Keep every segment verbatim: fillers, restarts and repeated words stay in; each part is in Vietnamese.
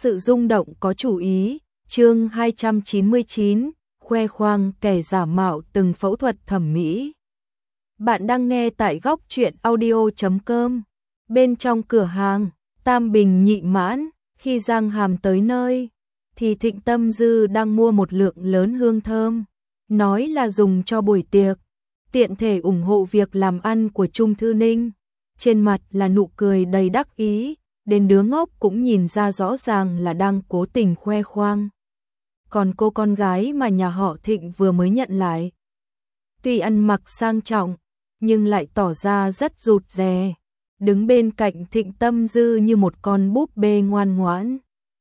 sự rung động có chủ ý, chương hai trăm chín mươi chín, khoe khoang kẻ giả mạo từng phẫu thuật thẩm mỹ. Bạn đang nghe tại góc truyện audio chấm com. Bên trong cửa hàng, Tam Bình nhị mãn, khi Giang Hàm tới nơi, thì Thịnh Tâm Dư đang mua một lượng lớn hương thơm, nói là dùng cho buổi tiệc, tiện thể ủng hộ việc làm ăn của Trung Thư Ninh. Trên mặt là nụ cười đầy đắc ý, đến đứa ngốc cũng nhìn ra rõ ràng là đang cố tình khoe khoang. Còn cô con gái mà nhà họ Thịnh vừa mới nhận lại, tuy ăn mặc sang trọng, nhưng lại tỏ ra rất rụt rè, đứng bên cạnh Thịnh Tâm Dư như một con búp bê ngoan ngoãn.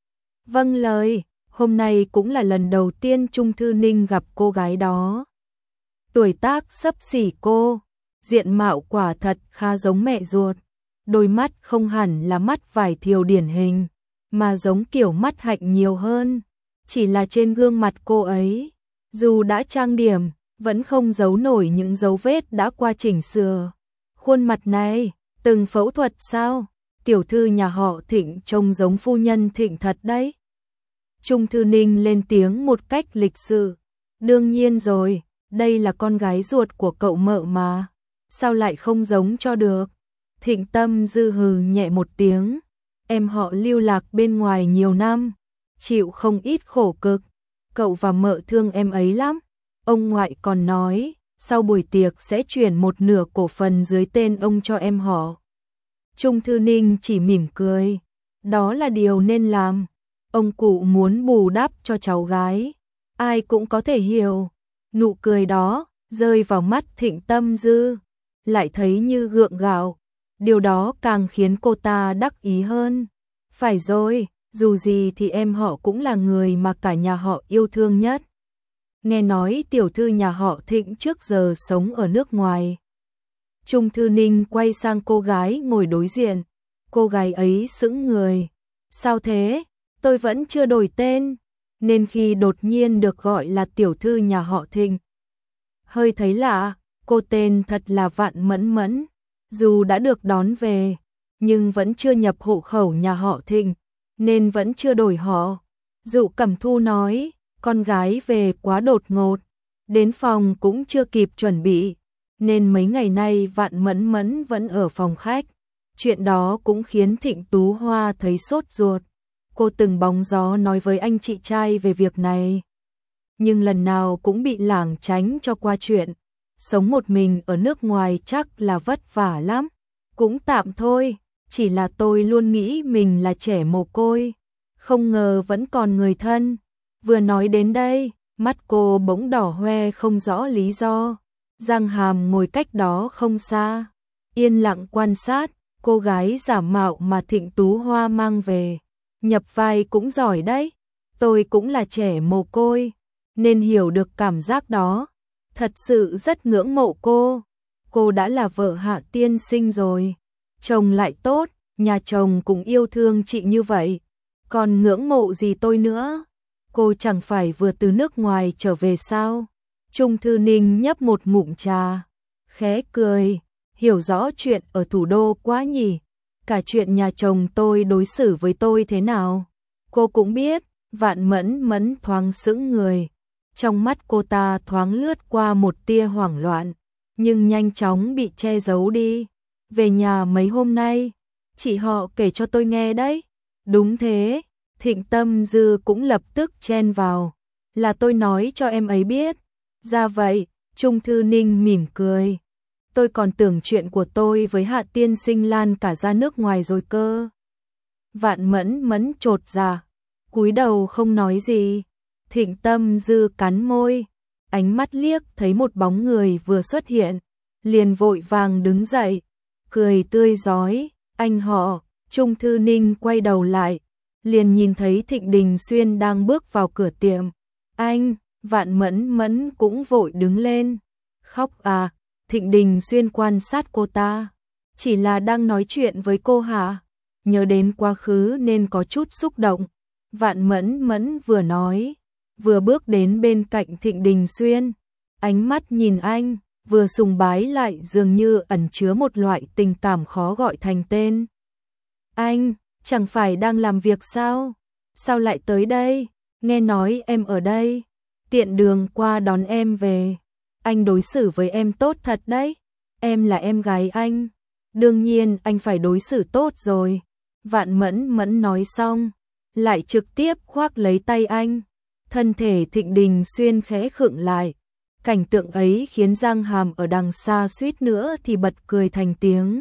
Vâng lời, hôm nay cũng là lần đầu tiên Trung Thư Ninh gặp cô gái đó. Tuổi tác xấp xỉ cô, diện mạo quả thật khá giống mẹ ruột, đôi mắt không hẳn là mắt vải thiều điển hình, mà giống kiểu mắt hạnh nhiều hơn. Chỉ là trên gương mặt cô ấy, dù đã trang điểm, vẫn không giấu nổi những dấu vết đã qua chỉnh sửa. Khuôn mặt này, từng phẫu thuật sao? Tiểu thư nhà họ Thịnh trông giống phu nhân Thịnh thật đấy. Trung Thư Ninh lên tiếng một cách lịch sự. Đương nhiên rồi, đây là con gái ruột của cậu mợ mà, sao lại không giống cho được? Thịnh Tâm Dư hừ nhẹ một tiếng, em họ lưu lạc bên ngoài nhiều năm, chịu không ít khổ cực, cậu và mợ thương em ấy lắm. Ông ngoại còn nói, sau buổi tiệc sẽ chuyển một nửa cổ phần dưới tên ông cho em họ. Trung Thư Ninh chỉ mỉm cười, đó là điều nên làm. Ông cụ muốn bù đắp cho cháu gái, ai cũng có thể hiểu. Nụ cười đó rơi vào mắt Thịnh Tâm Dư, lại thấy như gượng gạo. Điều đó càng khiến cô ta đắc ý hơn. Phải rồi, dù gì thì em họ cũng là người mà cả nhà họ yêu thương nhất. Nghe nói tiểu thư nhà họ Thịnh trước giờ sống ở nước ngoài. Trung Thư Ninh quay sang cô gái ngồi đối diện. Cô gái ấy sững người. Sao thế? Tôi vẫn chưa đổi tên, nên khi đột nhiên được gọi là tiểu thư nhà họ Thịnh, hơi thấy lạ. Cô tên thật là Vạn Mẫn Mẫn, dù đã được đón về, nhưng vẫn chưa nhập hộ khẩu nhà họ Thịnh, nên vẫn chưa đổi họ. Dụ Cẩm Thu nói, con gái về quá đột ngột, đến phòng cũng chưa kịp chuẩn bị, nên mấy ngày nay Vạn Mẫn Mẫn vẫn ở phòng khách. Chuyện đó cũng khiến Thịnh Tú Hoa thấy sốt ruột. Cô từng bóng gió nói với anh chị trai về việc này, nhưng lần nào cũng bị lảng tránh cho qua chuyện. Sống một mình ở nước ngoài chắc là vất vả lắm. Cũng tạm thôi, chỉ là tôi luôn nghĩ mình là trẻ mồ côi, không ngờ vẫn còn người thân. Vừa nói đến đây, mắt cô bỗng đỏ hoe không rõ lý do. Giang Hàm ngồi cách đó không xa, yên lặng quan sát. Cô gái giả mạo mà Thịnh Tú Hoa mang về, nhập vai cũng giỏi đấy. Tôi cũng là trẻ mồ côi, nên hiểu được cảm giác đó. Thật sự rất ngưỡng mộ cô. Cô đã là vợ Hạ tiên sinh rồi, chồng lại tốt, nhà chồng cũng yêu thương chị như vậy, còn ngưỡng mộ gì tôi nữa? Cô chẳng phải vừa từ nước ngoài trở về sao? Trung Thư Ninh nhấp một ngụm trà, khẽ cười, hiểu rõ chuyện ở thủ đô quá nhỉ. Cả chuyện nhà chồng tôi đối xử với tôi thế nào, cô cũng biết. Vạn Mẫn Mẫn thoáng sững người. Trong mắt cô ta thoáng lướt qua một tia hoảng loạn, nhưng nhanh chóng bị che giấu đi. Về nhà mấy hôm nay, chị họ kể cho tôi nghe đấy. Đúng thế, Thịnh Tâm Dư cũng lập tức chen vào. Là tôi nói cho em ấy biết. Ra vậy, Trung Thư Ninh mỉm cười. Tôi còn tưởng chuyện của tôi với Hạ tiên sinh lan cả ra nước ngoài rồi cơ. Vạn Mẫn Mẫn chột dạ, cúi đầu không nói gì. Thịnh Tâm Dư cắn môi, ánh mắt liếc thấy một bóng người vừa xuất hiện, liền vội vàng đứng dậy, cười tươi rói. Anh họ. Trung Thư Ninh quay đầu lại, liền nhìn thấy Thịnh Đình Xuyên đang bước vào cửa tiệm. Anh. Vạn Mẫn Mẫn cũng vội đứng lên. Khóc à? Thịnh Đình Xuyên quan sát cô ta. Chỉ là đang nói chuyện với cô hả? Nhớ đến quá khứ nên có chút xúc động. Vạn Mẫn Mẫn vừa nói, vừa bước đến bên cạnh Thịnh Đình Xuyên, ánh mắt nhìn anh, vừa sùng bái lại dường như ẩn chứa một loại tình cảm khó gọi thành tên. Anh, chẳng phải đang làm việc sao? Sao lại tới đây? Nghe nói em ở đây. Tiện đường qua đón em về. Anh đối xử với em tốt thật đấy. Em là em gái anh. Đương nhiên anh phải đối xử tốt rồi. Vạn Mẫn Mẫn nói xong, lại trực tiếp khoác lấy tay anh. Thân thể Thịnh Đình Xuyên khẽ khựng lại. Cảnh tượng ấy khiến Giang Hàm ở đằng xa suýt nữa thì bật cười thành tiếng.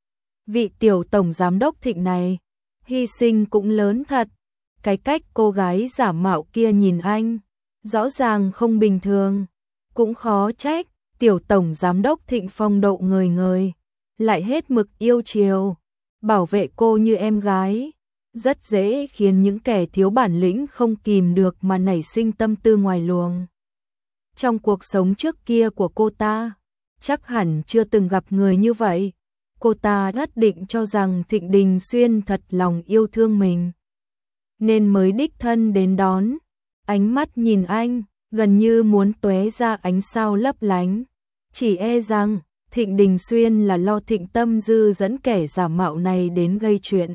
Vị tiểu tổng giám đốc Thịnh này, hy sinh cũng lớn thật. Cái cách cô gái giả mạo kia nhìn anh, rõ ràng không bình thường. Cũng khó trách, tiểu tổng giám đốc Thịnh phong độ ngời ngời, lại hết mực yêu chiều, bảo vệ cô như em gái. Rất dễ khiến những kẻ thiếu bản lĩnh không kìm được mà nảy sinh tâm tư ngoài luồng. Trong cuộc sống trước kia của cô ta, chắc hẳn chưa từng gặp người như vậy. Cô ta nhất định cho rằng Thịnh Đình Xuyên thật lòng yêu thương mình, nên mới đích thân đến đón. Ánh mắt nhìn anh, gần như muốn tóe ra ánh sao lấp lánh. Chỉ e rằng, Thịnh Đình Xuyên là lo Thịnh Tâm Dư dẫn kẻ giả mạo này đến gây chuyện,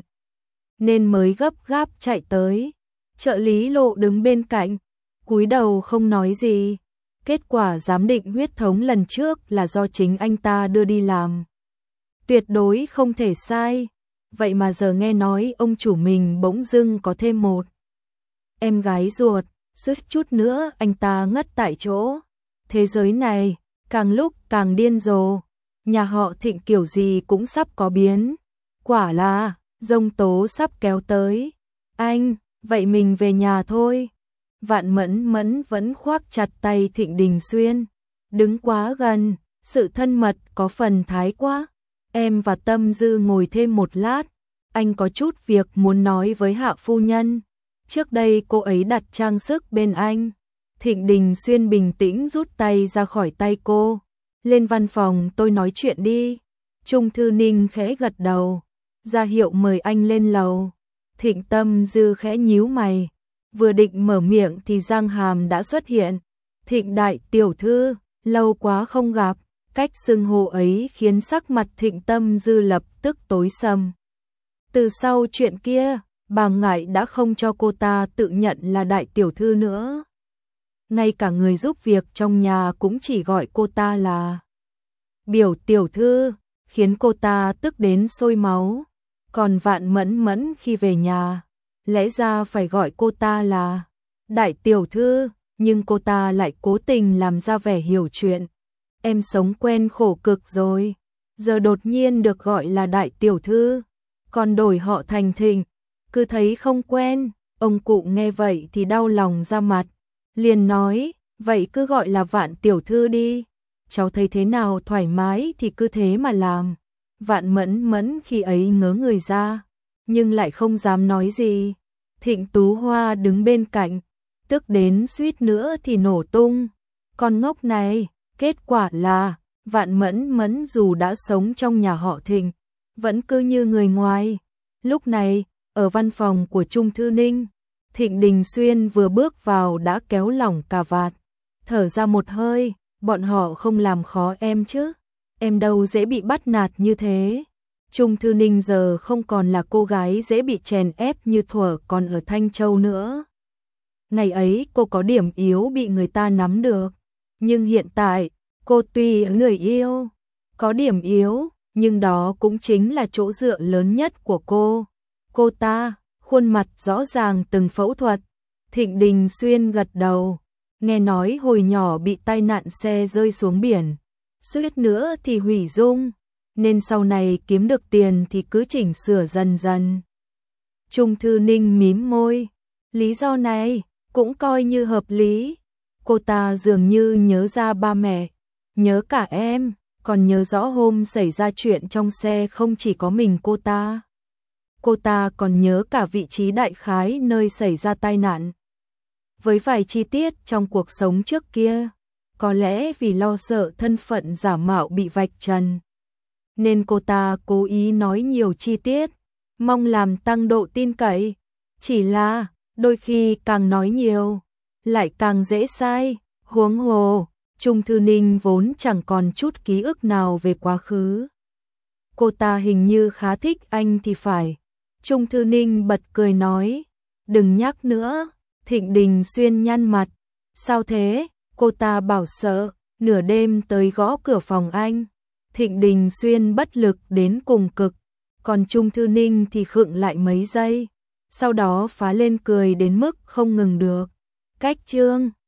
nên mới gấp gáp chạy tới. Trợ lý Lộ đứng bên cạnh, cúi đầu không nói gì. Kết quả giám định huyết thống lần trước là do chính anh ta đưa đi làm. Tuyệt đối không thể sai. Vậy mà giờ nghe nói ông chủ mình bỗng dưng có thêm một em gái ruột, suýt chút nữa anh ta ngất tại chỗ. Thế giới này, càng lúc càng điên rồ. Nhà họ Thịnh kiểu gì cũng sắp có biến. Quả là, giông tố sắp kéo tới. Anh, vậy mình về nhà thôi. Vạn Mẫn Mẫn vẫn khoác chặt tay Thịnh Đình Xuyên. Đứng quá gần, sự thân mật có phần thái quá. Em và Tâm Dư ngồi thêm một lát. Anh có chút việc muốn nói với Hạ phu nhân. Trước đây cô ấy đặt trang sức bên anh. Thịnh Đình Xuyên bình tĩnh rút tay ra khỏi tay cô. Lên văn phòng tôi nói chuyện đi. Trung Thư Ninh khẽ gật đầu, ra hiệu mời anh lên lầu. Thịnh Tâm Dư khẽ nhíu mày, vừa định mở miệng thì Giang Hàm đã xuất hiện. Thịnh đại tiểu thư, lâu quá không gặp. Cách xưng hô ấy khiến sắc mặt Thịnh Tâm Dư lập tức tối sầm. Từ sau chuyện kia, bà ngại đã không cho cô ta tự nhận là đại tiểu thư nữa. Ngay cả người giúp việc trong nhà cũng chỉ gọi cô ta là biểu tiểu thư, khiến cô ta tức đến sôi máu. Còn Vạn Mẫn Mẫn khi về nhà, lẽ ra phải gọi cô ta là đại tiểu thư, nhưng cô ta lại cố tình làm ra vẻ hiểu chuyện. Em sống quen khổ cực rồi, giờ đột nhiên được gọi là đại tiểu thư, còn đổi họ thành Thịnh, cứ thấy không quen. Ông cụ nghe vậy thì đau lòng ra mặt, liền nói, vậy cứ gọi là Vạn tiểu thư đi, cháu thấy thế nào thoải mái thì cứ thế mà làm. Vạn Mẫn Mẫn khi ấy ngớ người ra, nhưng lại không dám nói gì. Thịnh Tú Hoa đứng bên cạnh, tức đến suýt nữa thì nổ tung. Con ngốc này, kết quả là Vạn Mẫn Mẫn dù đã sống trong nhà họ Thịnh, vẫn cứ như người ngoài. Lúc này, ở văn phòng của Trung Thư Ninh, Thịnh Đình Xuyên vừa bước vào đã kéo lỏng cà vạt, thở ra một hơi, bọn họ không làm khó em chứ, em đâu dễ bị bắt nạt như thế. Trung Thư Ninh giờ không còn là cô gái dễ bị chèn ép như thuở còn ở Thanh Châu nữa. Ngày ấy cô có điểm yếu bị người ta nắm được, nhưng hiện tại, cô tuy người yêu, có điểm yếu, nhưng đó cũng chính là chỗ dựa lớn nhất của cô. Cô ta, khuôn mặt rõ ràng từng phẫu thuật. Thịnh Đình Xuyên gật đầu, nghe nói hồi nhỏ bị tai nạn xe rơi xuống biển, suýt nữa thì hủy dung, nên sau này kiếm được tiền thì cứ chỉnh sửa dần dần. Trung Thư Ninh mím môi, lý do này cũng coi như hợp lý. Cô ta dường như nhớ ra ba mẹ, nhớ cả em, còn nhớ rõ hôm xảy ra chuyện trong xe không chỉ có mình cô ta. Cô ta còn nhớ cả vị trí đại khái nơi xảy ra tai nạn, với vài chi tiết trong cuộc sống trước kia. Có lẽ vì lo sợ thân phận giả mạo bị vạch trần, nên cô ta cố ý nói nhiều chi tiết, mong làm tăng độ tin cậy. Chỉ là, đôi khi càng nói nhiều, lại càng dễ sai. Huống hồ, Trung Thư Ninh vốn chẳng còn chút ký ức nào về quá khứ. Cô ta hình như khá thích anh thì phải. Trung Thư Ninh bật cười nói, Đừng nhắc nữa, Thịnh Đình Xuyên nhăn mặt. Sao thế? Cô ta bảo sợ, nửa đêm tới gõ cửa phòng anh. Thịnh Đình Xuyên bất lực đến cùng cực, còn Trung Thư Ninh thì khựng lại mấy giây, sau đó phá lên cười đến mức không ngừng được. Cách chương